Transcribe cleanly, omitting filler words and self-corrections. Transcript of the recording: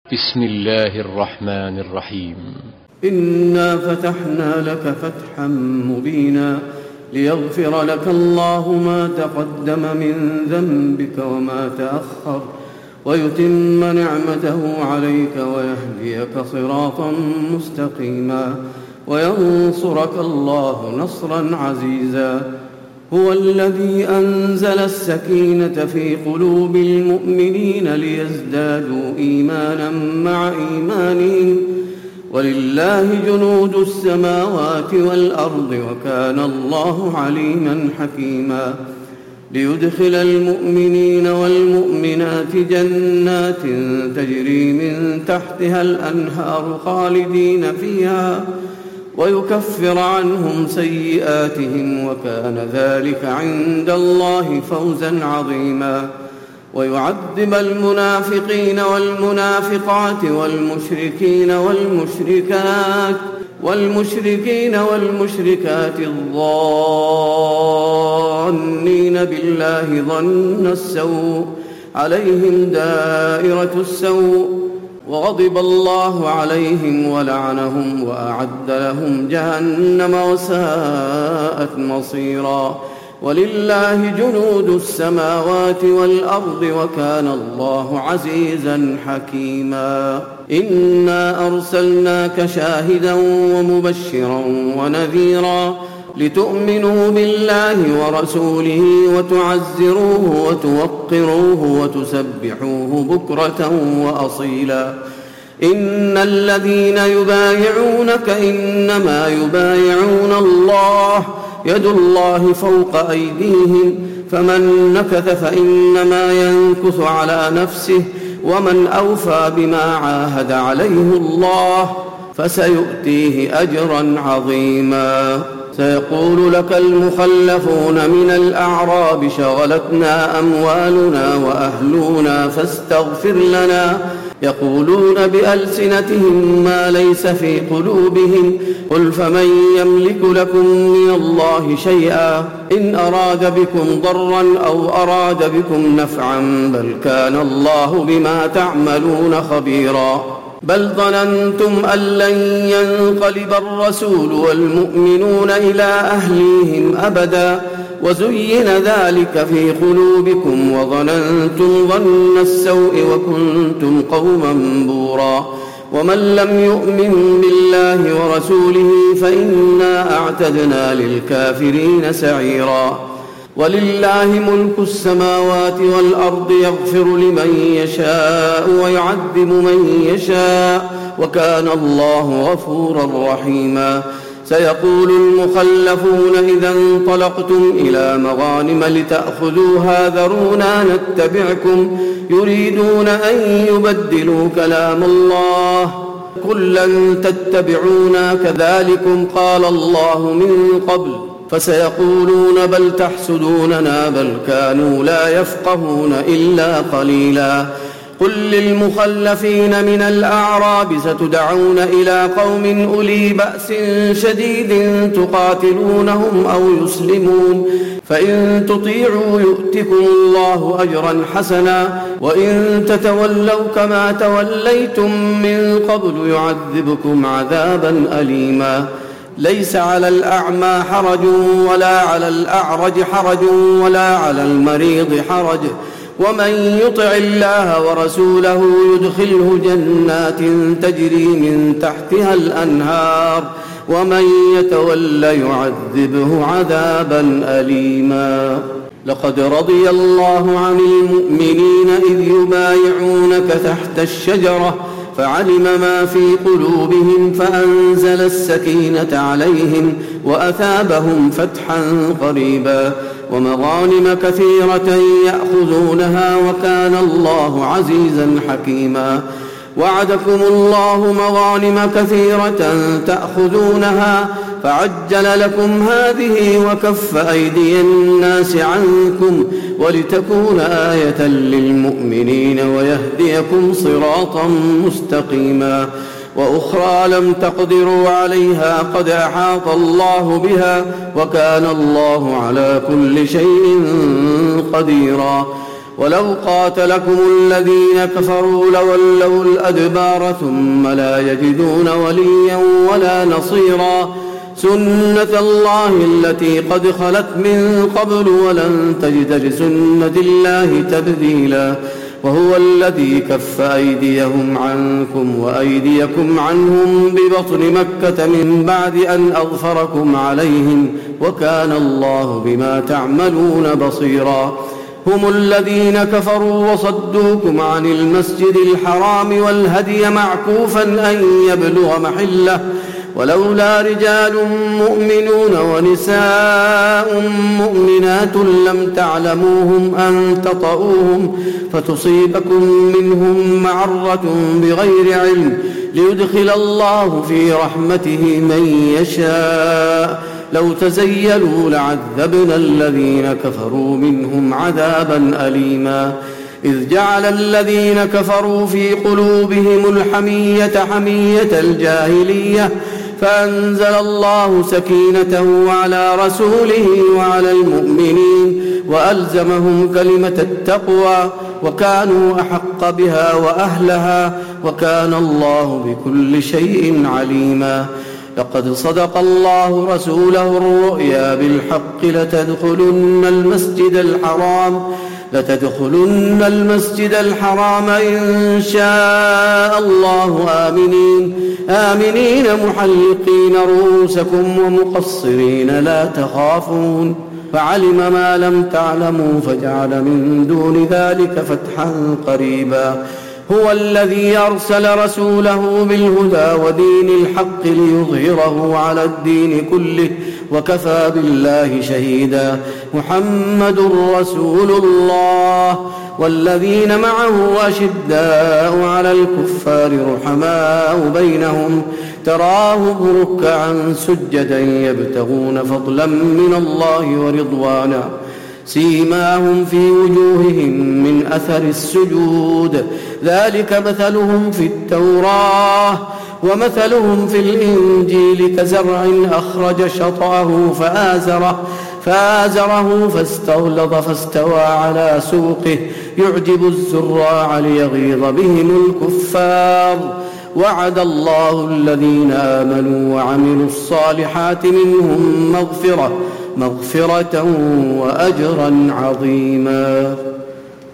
بسم الله الرحمن الرحيم. إنا فتحنا لك فتحا مبينا ليغفر لك الله ما تقدم من ذنبك وما تأخر ويتم نعمته عليك ويهديك صراطا مستقيما وينصرك الله نصرا عزيزا. هو الذي أنزل السكينة في قلوب المؤمنين ليزدادوا إيمانا مع إيمانهم ولله جنود السماوات والأرض وكان الله عليما حكيما. ليدخل المؤمنين والمؤمنات جنات تجري من تحتها الأنهار خالدين فيها ويكفر عنهم سيئاتهم وكان ذلك عند الله فوزا عظيما. ويعذب المنافقين والمنافقات والمشركات الظانين بالله ظن السوء عليهم دائرة السوء وغضب الله عليهم ولعنهم وأعد لهم جهنم وساءت مصيرا. ولله جنود السماوات والأرض وكان الله عزيزا حكيما. إنا أرسلناك شاهدا ومبشرا ونذيرا لتؤمنوا بالله ورسوله وتعزروه وتوقروه وتسبحوه بكرة وأصيلا. إن الذين يبايعونك إنما يبايعون الله يد الله فوق أيديهم فمن نكث فإنما ينكث على نفسه ومن أوفى بما عاهد عليه الله فسيؤتيه أجرا عظيما. سيقول لك المخلفون من الأعراب شغلتنا أموالنا وأهلنا فاستغفر لنا يقولون بألسنتهم ما ليس في قلوبهم قل فمن يملك لكم من الله شيئا إن أراد بكم ضرا أو أراد بكم نفعا بل كان الله بما تعملون خبيرا. بل ظننتم أن لن ينقلب الرسول والمؤمنون إلى أهليهم أبدا وزين ذلك في قلوبكم وظننتم ظن السوء وكنتم قوما بورا. ومن لم يؤمن بالله ورسوله فإنا أعتدنا للكافرين سعيرا. ولله ملك السماوات والأرض يغفر لمن يشاء ويعذب من يشاء وكان الله غفورا رحيما. سيقول المخلفون إذا انطلقتم إلى مغانم لتأخذوها ذرونا نتبعكم يريدون أن يبدلوا كلام الله قل لن تتبعونا كذلكم قال الله من قبل فسيقولون بل تحسدوننا بل كانوا لا يفقهون إلا قليلا. قل للمخلفين من الأعراب ستدعون إلى قوم أولي بأس شديد تقاتلونهم أو يسلمون فإن تطيعوا يؤتكم الله أجرا حسنا وإن تتولوا كما توليتم من قبل يعذبكم عذابا أليما. ليس على الأعمى حرج ولا على الأعرج حرج ولا على المريض حرج ومن يطع الله ورسوله يدخله جنات تجري من تحتها الأنهار ومن يتول يعذبه عذابا أليما. لقد رضي الله عن المؤمنين إذ يبايعونك تحت الشجرة فعلم ما في قلوبهم فأنزل السكينة عليهم وأثابهم فتحا قريبا ومغانم كثيرة يأخذونها وكان الله عزيزا حكيما. وعدكم الله مغانم كثيرة تأخذونها فعجل لكم هذه وكف أيدي الناس عنكم ولتكون آية للمؤمنين ويهديكم صراطا مستقيما. وأخرى لم تقدروا عليها قد أحاط الله بها وكان الله على كل شيء قديرا. ولو قاتلكم الذين كفروا لولوا الأدبار ثم لا يجدون وليا ولا نصيرا سنة الله التي قد خلت من قبل ولن تجد لسنة الله تبديلا وهو الذي كف أيديهم عنكم وأيديكم عنهم ببطن مكة من بعد أن أظفركم عليهم وكان الله بما تعملون بصيرا هم الذين كفروا وصدوكم عن المسجد الحرام والهدي معكوفا أن يبلغ محله ولولا رجال مؤمنون ونساء مؤمنات لم تعلموهم أن تطؤوهم فتصيبكم منهم معرة بغير علم ليدخل الله في رحمته من يشاء لو تزيلوا لعذبنا الذين كفروا منهم عذابا أليما إذ جعل الذين كفروا في قلوبهم الحمية حمية الجاهلية فأنزل الله سكينته على رسوله وعلى المؤمنين وألزمهم كلمة التقوى وكانوا أحق بها وأهلها وكان الله بكل شيء عليما لقد صدق الله رسوله الرؤيا بالحق لتدخلن المسجد الحرام إن شاء الله آمنين محلقين رؤوسكم ومقصرين لا تخافون فعلم ما لم تعلموا فجعل من دون ذلك فتحا قريبا هو الذي أرسل رسوله بالهدى ودين الحق ليظهره على الدين كله وكفى بالله شهيدا محمد رسول الله والذين معه أشداء على الكفار رحماء بينهم تراهم ركعا سجدا يبتغون فضلا من الله ورضوانا سيماهم في وجوههم من أثر السجود ذلك مثلهم في التوراة ومثلهم في الإنجيل كزرع أخرج شطأه فآزره فاستغلظ فاستوى على سوقه يعجب الزراع ليغيظ بهم الكفار وعد الله الذين آمنوا وعملوا الصالحات منهم مغفرة وأجرا عظيما